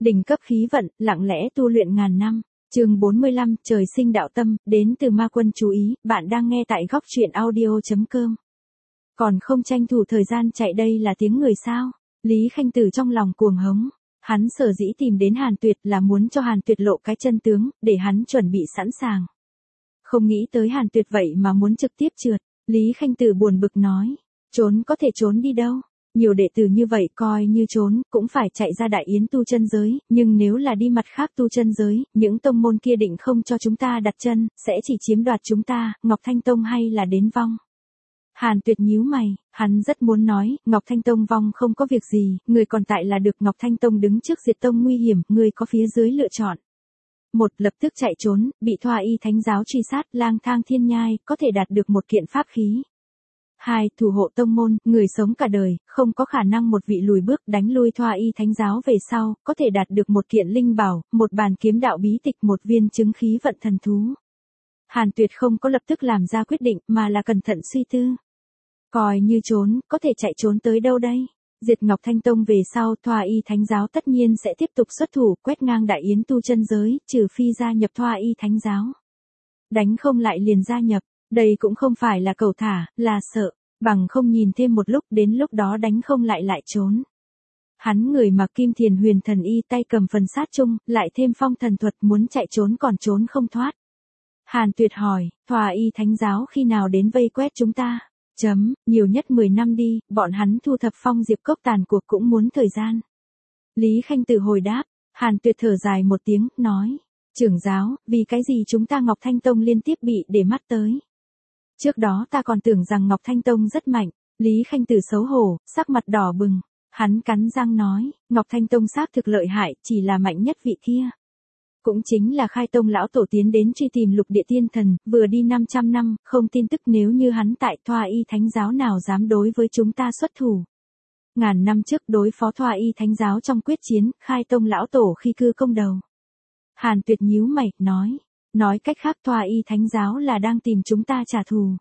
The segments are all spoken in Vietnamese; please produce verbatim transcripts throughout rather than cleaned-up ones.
Đỉnh cấp khí vận, lặng lẽ tu luyện ngàn năm. Chương bốn mươi lăm, trời sinh đạo tâm, đến từ ma quân chú ý, bạn đang nghe tại góc truyện audio chấm com. Còn không tranh thủ thời gian chạy, đây là tiếng người sao? Lý Khanh Tử trong lòng cuồng hống. Hắn sở dĩ tìm đến Hàn Tuyệt là muốn cho Hàn Tuyệt lộ cái chân tướng, để hắn chuẩn bị sẵn sàng. Không nghĩ tới Hàn Tuyệt vậy mà muốn trực tiếp trượt. Lý Khanh Tử buồn bực nói, trốn có thể trốn đi đâu? Nhiều đệ tử như vậy coi như trốn, cũng phải chạy ra Đại Yến tu chân giới, nhưng nếu là đi mặt khác tu chân giới, những tông môn kia định không cho chúng ta đặt chân, sẽ chỉ chiếm đoạt chúng ta, Ngọc Thanh Tông hay là đến vong. Hàn Tuyệt nhíu mày, hắn rất muốn nói, Ngọc Thanh Tông vong không có việc gì, người còn tại là được Ngọc Thanh Tông đứng trước diệt tông nguy hiểm, người có phía dưới lựa chọn. Một, lập tức chạy trốn, bị Thoa Y Thánh giáo truy sát, lang thang thiên nhai, có thể đạt được một kiện pháp khí. Hai, thủ hộ tông môn, người sống cả đời, không có khả năng một vị lùi bước đánh lui Thoa Y Thánh giáo về sau, có thể đạt được một kiện linh bảo, một bàn kiếm đạo bí tịch, một viên chứng khí vận thần thú. Hàn Tuyệt không có lập tức làm ra quyết định, mà là cẩn thận suy tư. Coi như trốn, có thể chạy trốn tới đâu đây? Diệt Ngọc Thanh Tông về sau, Thoa Y Thánh giáo tất nhiên sẽ tiếp tục xuất thủ, quét ngang Đại Yến tu chân giới, trừ phi gia nhập Thoa Y Thánh giáo. Đánh không lại liền gia nhập, đây cũng không phải là cầu thả, là sợ, bằng không nhìn thêm một lúc, đến lúc đó đánh không lại lại trốn. Hắn người mặc Kim Thiền Huyền Thần Y, tay cầm phần sát chung, lại thêm phong thần thuật, muốn chạy trốn còn trốn không thoát. Hàn Tuyệt hỏi, Thoa Y Thánh giáo khi nào đến vây quét chúng ta? Chấm, nhiều nhất mười năm đi, bọn hắn thu thập phong diệp cốc tàn cuộc cũng muốn thời gian. Lý Khanh Tử hồi đáp, Hàn Tuyệt thở dài một tiếng, nói, trưởng giáo, vì cái gì chúng ta Ngọc Thanh Tông liên tiếp bị để mắt tới? Trước đó ta còn tưởng rằng Ngọc Thanh Tông rất mạnh. Lý Khanh Tử xấu hổ, sắc mặt đỏ bừng. Hắn cắn răng nói, Ngọc Thanh Tông xác thực lợi hại, chỉ là mạnh nhất vị kia. Cũng chính là Khai Tông lão tổ tiến đến truy tìm lục địa tiên thần, vừa đi năm trăm năm, không tin tức nếu như hắn tại Thoa Y Thánh giáo nào dám đối với chúng ta xuất thủ. Ngàn năm trước đối phó Thoa Y Thánh giáo trong quyết chiến, Khai Tông lão tổ khi cư công đầu. Hàn Tuyệt nhíu mày, nói, nói cách khác Thoa Y Thánh giáo là đang tìm chúng ta trả thù.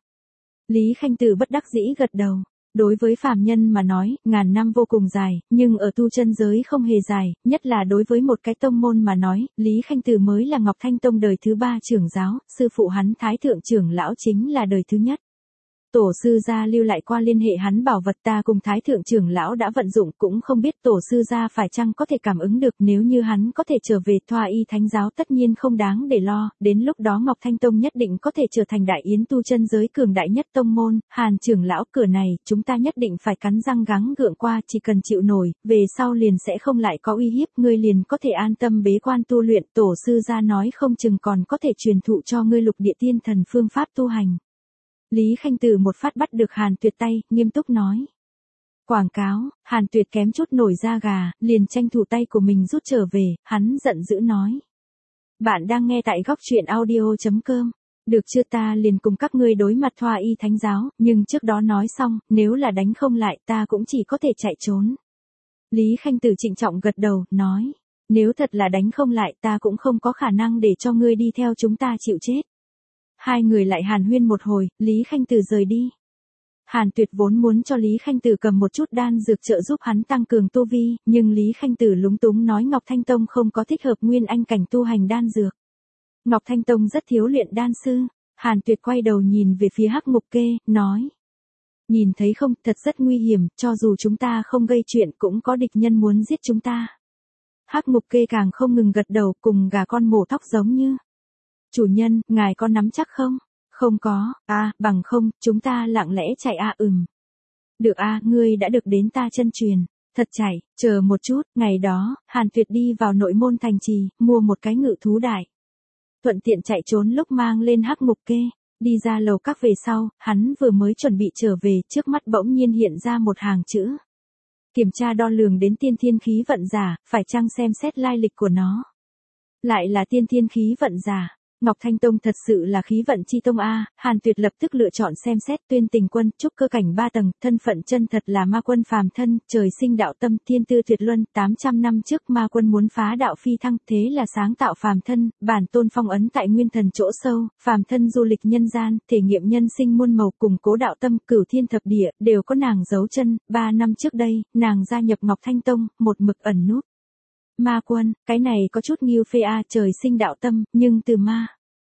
Lý Khanh Tử bất đắc dĩ gật đầu. Đối với phàm nhân mà nói, ngàn năm vô cùng dài, nhưng ở tu chân giới không hề dài, nhất là đối với một cái tông môn mà nói, Lý Khanh Tử mới là Ngọc Thanh Tông đời thứ ba trưởng giáo, sư phụ hắn Thái Thượng trưởng lão chính là đời thứ nhất. Tổ sư gia lưu lại qua liên hệ hắn bảo vật, ta cùng Thái Thượng trưởng lão đã vận dụng, cũng không biết tổ sư gia phải chăng có thể cảm ứng được, nếu như hắn có thể trở về Thoa Y Thánh giáo tất nhiên không đáng để lo, đến lúc đó Ngọc Thanh Tông nhất định có thể trở thành Đại Yến tu chân giới cường đại nhất tông môn. Hàn trưởng lão, cửa này, chúng ta nhất định phải cắn răng gắng gượng qua, chỉ cần chịu nổi, về sau liền sẽ không lại có uy hiếp, ngươi liền có thể an tâm bế quan tu luyện, tổ sư gia nói không chừng còn có thể truyền thụ cho ngươi lục địa tiên thần phương pháp tu hành. Lý Khanh Tử một phát bắt được Hàn Tuyệt tay, nghiêm túc nói. Quảng cáo, Hàn Tuyệt kém chút nổi da gà, liền tranh thủ tay của mình rút trở về, hắn giận dữ nói. Bạn đang nghe tại góc truyện audio chấm com. Được chưa, ta liền cùng các ngươi đối mặt Thoa Y Thánh giáo, nhưng trước đó nói xong, nếu là đánh không lại ta cũng chỉ có thể chạy trốn. Lý Khanh Tử trịnh trọng gật đầu, nói. Nếu thật là đánh không lại ta cũng không có khả năng để cho ngươi đi theo chúng ta chịu chết. Hai người lại hàn huyên một hồi, Lý Khanh Tử rời đi. Hàn Tuyệt vốn muốn cho Lý Khanh Tử cầm một chút đan dược trợ giúp hắn tăng cường tu vi, nhưng Lý Khanh Tử lúng túng nói Ngọc Thanh Tông không có thích hợp nguyên anh cảnh tu hành đan dược. Ngọc Thanh Tông rất thiếu luyện đan sư. Hàn Tuyệt quay đầu nhìn về phía Hắc Ngục Kê, nói. Nhìn thấy không, thật rất nguy hiểm, cho dù chúng ta không gây chuyện cũng có địch nhân muốn giết chúng ta. Hắc Ngục Kê càng không ngừng gật đầu, cùng gà con mổ thóc giống như. Chủ nhân, ngài có nắm chắc không? Không có, à, bằng không, chúng ta lặng lẽ chạy à ừm. Được à, ngươi đã được đến ta chân truyền. Thật chạy, chờ một chút, ngày đó, Hàn Tuyệt đi vào nội môn thành trì, mua một cái ngự thú đại. Thuận tiện chạy trốn lúc mang lên Hắc Ngục Kê, đi ra lầu các về sau, hắn vừa mới chuẩn bị trở về, trước mắt bỗng nhiên hiện ra một hàng chữ. Kiểm tra đo lường đến tiên thiên khí vận giả, phải chăng xem xét lai lịch của nó. Lại là tiên thiên khí vận giả. Ngọc Thanh Tông thật sự là khí vận chi tông a. Hàn Tuyệt lập tức lựa chọn xem xét, Tuyên Tình Quân, trúc cơ cảnh ba tầng, thân phận chân thật là ma quân phàm thân, trời sinh đạo tâm, thiên tư tuyệt luân, tám trăm năm trước ma quân muốn phá đạo phi thăng, thế là sáng tạo phàm thân, bản tôn phong ấn tại nguyên thần chỗ sâu, phàm thân du lịch nhân gian, thể nghiệm nhân sinh muôn màu, củng cố đạo tâm, cửu thiên thập địa, đều có nàng giấu chân. Ba năm trước đây, nàng gia nhập Ngọc Thanh Tông, một mực ẩn núp. Ma quân, cái này có chút nghiêu phê a, trời sinh đạo tâm, nhưng từ ma.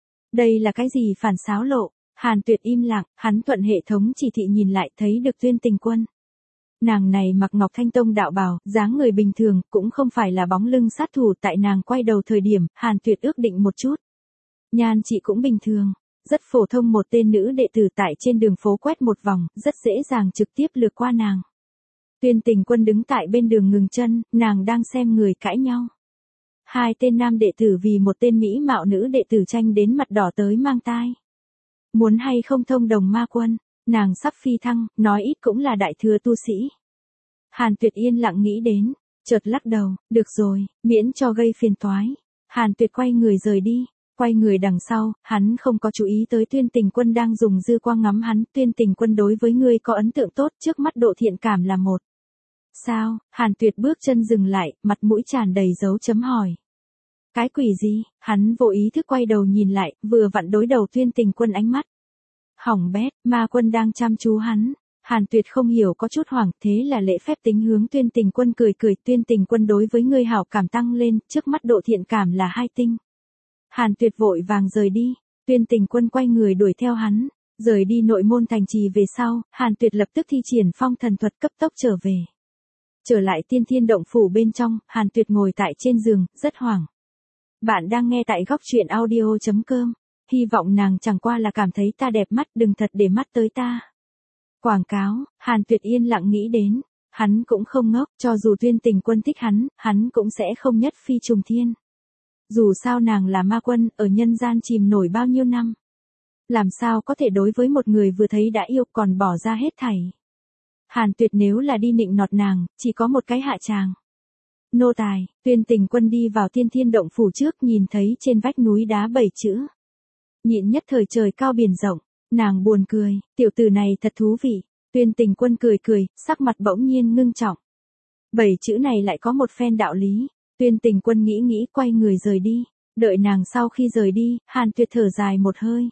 Đây là cái gì phản xáo lộ? Hàn Tuyệt im lặng, hắn thuận hệ thống chỉ thị nhìn lại thấy được Tuyên Tình Quân. Nàng này mặc Ngọc Thanh Tông đạo bào, dáng người bình thường, cũng không phải là bóng lưng sát thủ. Tại nàng quay đầu thời điểm, Hàn Tuyệt ước định một chút. Nhan chị cũng bình thường, rất phổ thông, một tên nữ đệ tử tại trên đường phố quét một vòng, rất dễ dàng trực tiếp lướt qua nàng. Tuyên Tình Quân đứng tại bên đường ngừng chân, nàng đang xem người cãi nhau. Hai tên nam đệ tử vì một tên mỹ mạo nữ đệ tử tranh đến mặt đỏ tới mang tai. Muốn hay không thông đồng Ma quân, nàng sắp phi thăng, nói ít cũng là đại thừa tu sĩ. Hàn Tuyệt yên lặng nghĩ đến, chợt lắc đầu, được rồi, miễn cho gây phiền toái. Hàn Tuyệt quay người rời đi, quay người đằng sau, hắn không có chú ý tới Tuyên Tình Quân đang dùng dư quang ngắm hắn. Tuyên Tình Quân đối với ngươi có ấn tượng tốt, trước mắt độ thiện cảm là một. Sao? Hàn Tuyệt bước chân dừng lại, mặt mũi tràn đầy dấu chấm hỏi. Cái quỷ gì? Hắn vô ý thức quay đầu nhìn lại, vừa vặn đối đầu Tuyên Tình Quân ánh mắt. Hỏng bét, Ma quân đang chăm chú hắn. Hàn Tuyệt không hiểu, có chút hoảng, thế là lễ phép tính hướng Tuyên Tình Quân cười cười. Tuyên Tình Quân đối với ngươi hảo cảm tăng lên, trước mắt độ thiện cảm là hai tinh. Hàn Tuyệt vội vàng rời đi, Tuyên Tình Quân quay người đuổi theo hắn, rời đi nội môn thành trì về sau, Hàn Tuyệt lập tức thi triển phong thần thuật cấp tốc trở về. Trở lại Tiên Thiên Động Phủ bên trong, Hàn Tuyệt ngồi tại trên giường, rất hoảng. Bạn đang nghe tại góc truyện audio chấm com, hy vọng nàng chẳng qua là cảm thấy ta đẹp mắt, đừng thật để mắt tới ta. Quảng cáo, Hàn Tuyệt yên lặng nghĩ đến, hắn cũng không ngốc, cho dù Tuyên Tình Quân thích hắn, hắn cũng sẽ không nhất phi trùng thiên. Dù sao nàng là ma quân, ở nhân gian chìm nổi bao nhiêu năm. Làm sao có thể đối với một người vừa thấy đã yêu còn bỏ ra hết thảy. Hàn Tuyệt nếu là đi nịnh nọt nàng, chỉ có một cái hạ tràng. Nô tài, Tuyên Tình Quân đi vào Tiên Thiên Động Phủ trước, nhìn thấy trên vách núi đá bảy chữ. Nhịn nhất thời trời cao biển rộng, nàng buồn cười, tiểu tử này thật thú vị. Tuyên Tình Quân cười cười, sắc mặt bỗng nhiên ngưng trọng. Bảy chữ này lại có một phen đạo lý. Tuyên Tình Quân nghĩ nghĩ quay người rời đi, đợi nàng sau khi rời đi, Hàn Tuyệt thở dài một hơi.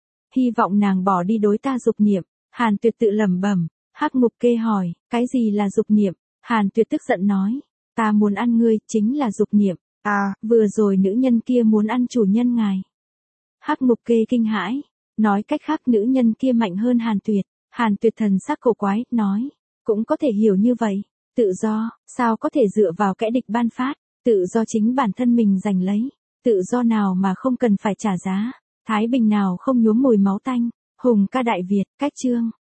Hy vọng nàng bỏ đi đối ta dục niệm. Hàn Tuyệt tự lẩm bẩm. Hắc Ngục Kê hỏi, cái gì là dục niệm? Hàn Tuyệt tức giận nói, ta muốn ăn ngươi, chính là dục niệm. À, vừa rồi nữ nhân kia muốn ăn chủ nhân ngài. Hắc Ngục Kê kinh hãi, nói cách khác nữ nhân kia mạnh hơn Hàn Tuyệt. Hàn Tuyệt thần sắc cổ quái, nói, cũng có thể hiểu như vậy. Tự do, sao có thể dựa vào kẻ địch ban phát, tự do chính bản thân mình giành lấy. Tự do nào mà không cần phải trả giá, thái bình nào không nhuốm mùi máu tanh. Hùng ca Đại Việt, cách chương.